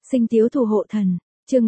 Sinh tiếu thủ hộ thần, chương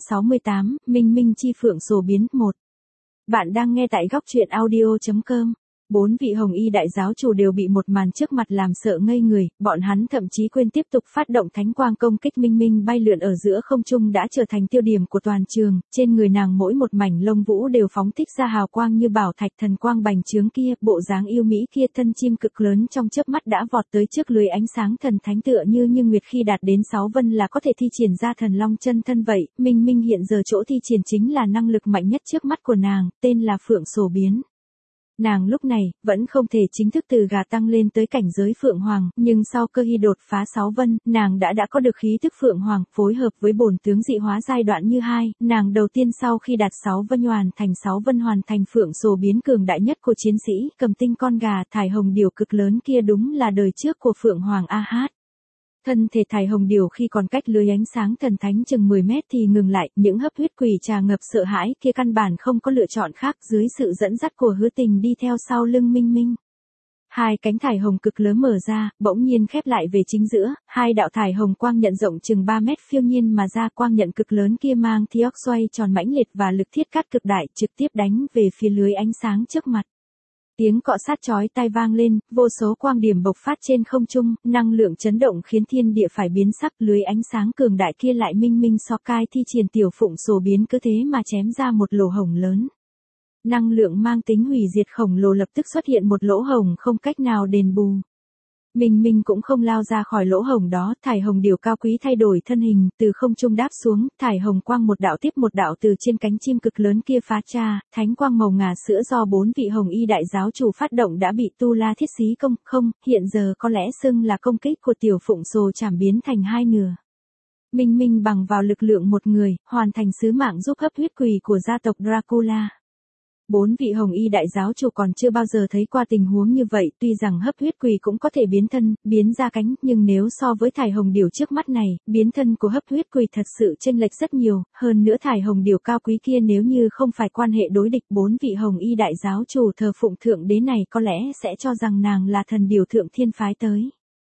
768, Minh Minh chi phượng sổ biến 1. Bạn đang nghe tại góc truyện audio.com. 4 vị hồng y đại giáo chủ đều bị một màn trước mặt làm sợ ngây người, bọn hắn thậm chí quên tiếp tục phát động thánh quang công kích. Minh Minh bay lượn ở giữa không trung đã trở thành tiêu điểm của toàn trường, trên người nàng mỗi một mảnh lông vũ đều phóng thích ra hào quang như bảo thạch, thần quang bành trướng kia, bộ dáng yêu mỹ kia, thân chim cực lớn trong chớp mắt đã vọt tới trước lưới ánh sáng thần thánh, tựa như nguyệt khi đạt đến 6 vân là có thể thi triển ra thần long chân thân vậy. Minh Minh hiện giờ chỗ thi triển chính là năng lực mạnh nhất trước mắt của nàng, tên là Phượng Sổ Biến. Nàng lúc này, vẫn không thể chính thức từ gà tăng lên tới cảnh giới Phượng Hoàng, nhưng sau cơ hy đột phá 6 vân, nàng đã có được khí thức Phượng Hoàng, phối hợp với bổn tướng dị hóa giai đoạn như 2, nàng đầu tiên sau khi đạt 6 vân hoàn thành Phượng Sổ Biến cường đại nhất của chiến sĩ, cầm tinh con gà, thải hồng điểu cực lớn kia đúng là đời trước của Phượng Hoàng A Hát. Thân thể thải hồng điểu khi còn cách lưới ánh sáng thần thánh chừng 10 mét thì ngừng lại, những hấp huyết quỷ trà ngập sợ hãi kia căn bản không có lựa chọn khác, dưới sự dẫn dắt của Hứa Tình đi theo sau lưng Minh Minh. Hai cánh thải hồng cực lớn mở ra, bỗng nhiên khép lại về chính giữa, hai đạo thải hồng quang nhận rộng chừng 3 mét phiêu nhiên mà ra, quang nhận cực lớn kia mang thi óc xoay tròn mãnh liệt và lực thiết cát cực đại, trực tiếp đánh về phía lưới ánh sáng trước mặt. Tiếng cọ sát chói tai vang lên, vô số quang điểm bộc phát trên không trung, năng lượng chấn động khiến thiên địa phải biến sắc, lưới ánh sáng cường đại kia lại Minh Minh so cai thi triển tiểu Phụng Sổ Biến cứ thế mà chém ra một lỗ hổng lớn. Năng lượng mang tính hủy diệt khổng lồ lập tức xuất hiện một lỗ hổng không cách nào đền bù. Minh Minh cũng không lao ra khỏi lỗ hổng đó, thải hồng điểu cao quý thay đổi thân hình, từ không trung đáp xuống, thải hồng quang một đạo tiếp một đạo từ trên cánh chim cực lớn kia phá ra, thánh quang màu ngà sữa do 4 vị hồng y đại giáo chủ phát động đã bị Tu La Thiết Xí công không, hiện giờ có lẽ xưng là công kích của tiểu Phụng Sổ chảm biến thành hai nửa. Minh Minh bằng vào lực lượng một người, hoàn thành sứ mạng giúp hấp huyết quỷ của gia tộc Dracula. 4 vị hồng y đại giáo chủ còn chưa bao giờ thấy qua tình huống như vậy, tuy rằng hấp huyết quỷ cũng có thể biến thân, biến ra cánh, nhưng nếu so với thải hồng điểu trước mắt này, biến thân của hấp huyết quỷ thật sự chênh lệch rất nhiều, hơn nữa thải hồng điểu cao quý kia nếu như không phải quan hệ đối địch, 4 vị hồng y đại giáo chủ thờ phụng thượng đế này có lẽ sẽ cho rằng nàng là thần điểu thượng thiên phái tới.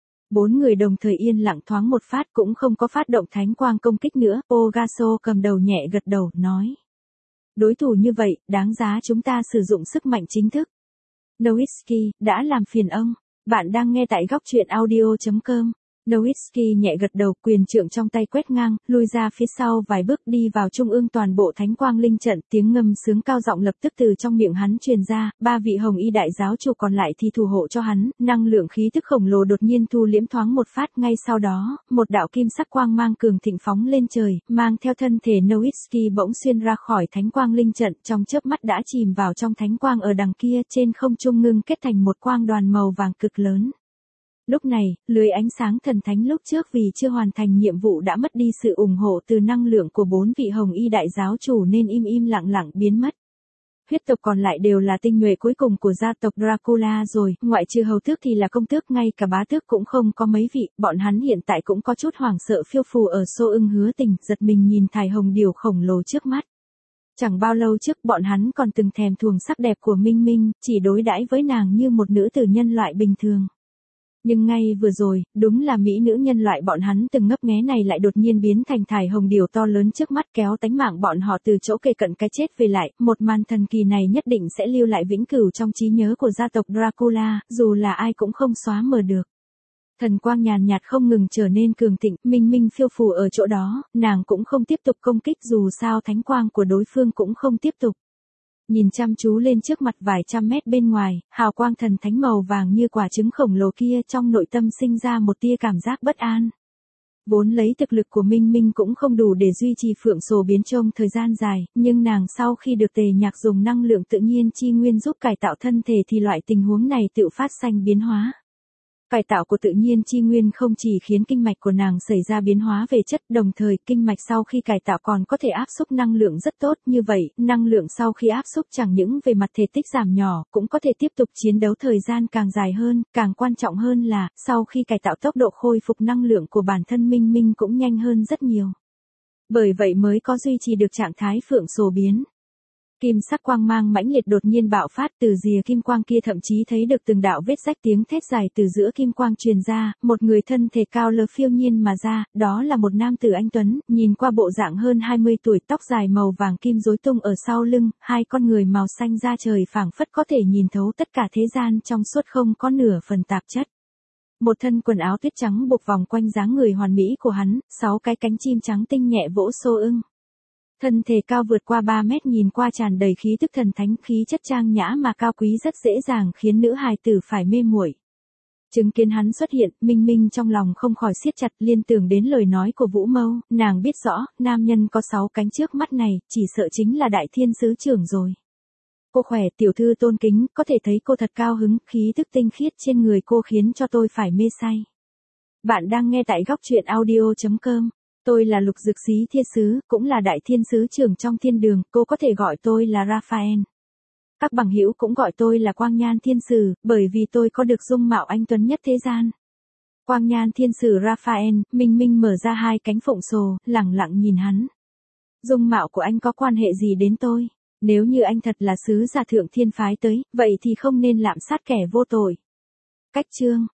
4 người đồng thời yên lặng thoáng một phát cũng không có phát động thánh quang công kích nữa, Ogaso cầm đầu nhẹ gật đầu, nói. Đối thủ như vậy, đáng giá chúng ta sử dụng sức mạnh chính thức. Nowitzki, đã làm phiền ông. Bạn đang nghe tại góc truyện audio.com. Nowitzki nhẹ gật đầu, quyền trượng trong tay quét ngang, lui ra phía sau vài bước đi vào trung ương toàn bộ thánh quang linh trận, tiếng ngâm sướng cao giọng lập tức từ trong miệng hắn truyền ra, 3 vị hồng y đại giáo chủ còn lại thì thủ hộ cho hắn, năng lượng khí tức khổng lồ đột nhiên thu liễm thoáng một phát, ngay sau đó, một đạo kim sắc quang mang cường thịnh phóng lên trời, mang theo thân thể Nowitzki bỗng xuyên ra khỏi thánh quang linh trận, trong chớp mắt đã chìm vào trong thánh quang ở đằng kia, trên không trung ngưng kết thành một quang đoàn màu vàng cực lớn. Lúc này, lưới ánh sáng thần thánh lúc trước vì chưa hoàn thành nhiệm vụ đã mất đi sự ủng hộ từ năng lượng của 4 vị hồng y đại giáo chủ nên im lặng biến mất. Huyết tộc còn lại đều là tinh nhuệ cuối cùng của gia tộc Dracula rồi, ngoại trừ hầu tước thì là công tước, ngay cả bá tước cũng không có mấy vị, bọn hắn hiện tại cũng có chút hoảng sợ phiêu phù ở xô ưng Hứa Tình, giật mình nhìn thải hồng điểu khổng lồ trước mắt. Chẳng bao lâu trước bọn hắn còn từng thèm thuồng sắc đẹp của Minh Minh, chỉ đối đãi với nàng như một nữ tử nhân loại bình thường. Nhưng ngay vừa rồi, đúng là mỹ nữ nhân loại bọn hắn từng ngấp nghé này lại đột nhiên biến thành thải hồng điểu to lớn trước mắt, kéo tánh mạng bọn họ từ chỗ kề cận cái chết về lại, một màn thần kỳ này nhất định sẽ lưu lại vĩnh cửu trong trí nhớ của gia tộc Dracula, dù là ai cũng không xóa mờ được. Thần quang nhàn nhạt không ngừng trở nên cường thịnh, Minh Minh phiêu phù ở chỗ đó, nàng cũng không tiếp tục công kích dù sao thánh quang của đối phương cũng không tiếp tục. Nhìn chăm chú lên trước mặt vài trăm mét bên ngoài, hào quang thần thánh màu vàng như quả trứng khổng lồ kia, trong nội tâm sinh ra một tia cảm giác bất an. Vốn lấy thực lực của Minh Minh cũng không đủ để duy trì Phượng Sổ Biến trong thời gian dài, nhưng nàng sau khi được Tề Nhạc dùng năng lượng tự nhiên chi nguyên giúp cải tạo thân thể thì loại tình huống này tự phát sinh biến hóa. Cải tạo của tự nhiên chi nguyên không chỉ khiến kinh mạch của nàng xảy ra biến hóa về chất, đồng thời kinh mạch sau khi cải tạo còn có thể áp xúc năng lượng rất tốt, như vậy, năng lượng sau khi áp xúc chẳng những về mặt thể tích giảm nhỏ, cũng có thể tiếp tục chiến đấu thời gian càng dài hơn, càng quan trọng hơn là, sau khi cải tạo tốc độ khôi phục năng lượng của bản thân Minh Minh cũng nhanh hơn rất nhiều. Bởi vậy mới có duy trì được trạng thái Phượng Sổ Biến. Kim sắc quang mang mãnh liệt đột nhiên bạo phát, từ rìa kim quang kia thậm chí thấy được từng đạo vết rách, tiếng thét dài từ giữa kim quang truyền ra, một người thân thể cao lớn phiêu nhiên mà ra, đó là một nam tử anh tuấn, nhìn qua bộ dạng hơn 20 tuổi, tóc dài màu vàng kim rối tung ở sau lưng, hai con người màu xanh da trời phảng phất có thể nhìn thấu tất cả thế gian trong suốt, không có nửa phần tạp chất. Một thân quần áo tuyết trắng buộc vòng quanh dáng người hoàn mỹ của hắn, 6 cái cánh chim trắng tinh nhẹ vỗ xô ưng. Thân thể cao vượt qua 3 mét, nhìn qua tràn đầy khí tức thần thánh, khí chất trang nhã mà cao quý, rất dễ dàng khiến nữ hài tử phải mê muội. Chứng kiến hắn xuất hiện, Minh Minh trong lòng không khỏi siết chặt, liên tưởng đến lời nói của Vũ Mâu, nàng biết rõ, nam nhân có 6 cánh trước mắt này, chỉ sợ chính là Đại Thiên Sứ Trưởng rồi. Cô khỏe, tiểu thư tôn kính, có thể thấy cô thật cao hứng, khí tức tinh khiết trên người cô khiến cho tôi phải mê say. Bạn đang nghe tại góc truyện audio.com. Tôi là Lục Dực Xí Thiên Sứ, cũng là Đại Thiên Sứ Trưởng trong thiên đường, cô có thể gọi tôi là Raphael. Các bằng hữu cũng gọi tôi là Quang Nhan Thiên Sử, bởi vì tôi có được dung mạo anh tuấn nhất thế gian. Quang Nhan Thiên Sử Raphael, Minh Minh mở ra hai cánh phụng sồ, lẳng lặng nhìn hắn. Dung mạo của anh có quan hệ gì đến tôi? Nếu như anh thật là sứ giả thượng thiên phái tới, vậy thì không nên lạm sát kẻ vô tội. Cách chương